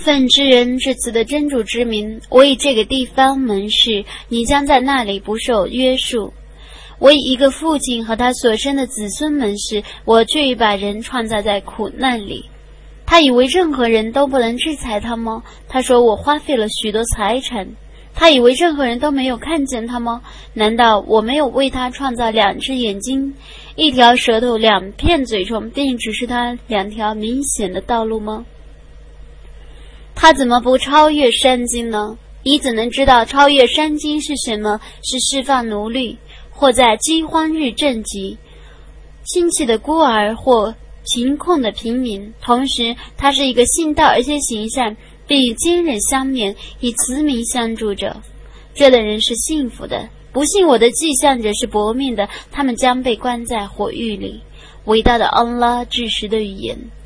奉知人至此的真主之名，我以这个地方盟誓，你将在那里不受约束。我以一个父亲和他所生的子孙盟誓，我却已把人创造在苦难里。他以为任何人都不能制裁他吗？他说我花费了许多财产。他以为任何人都没有看见他吗？难道我没有为他创造2只眼睛、1条舌头、2片嘴唇，并指示他2条明显的道路吗？他怎么不超越山经呢？你怎能知道超越山经是什么？是释放奴隶，或在饥荒日赈济亲戚的孤儿，或贫困的平民。同时他是一个信道而且行善，并与坚忍相勉，以慈悯相助者。这等人是幸福的。不信我的迹象者是薄命的，他们将被关在火狱里。伟大的安拉至实的语言。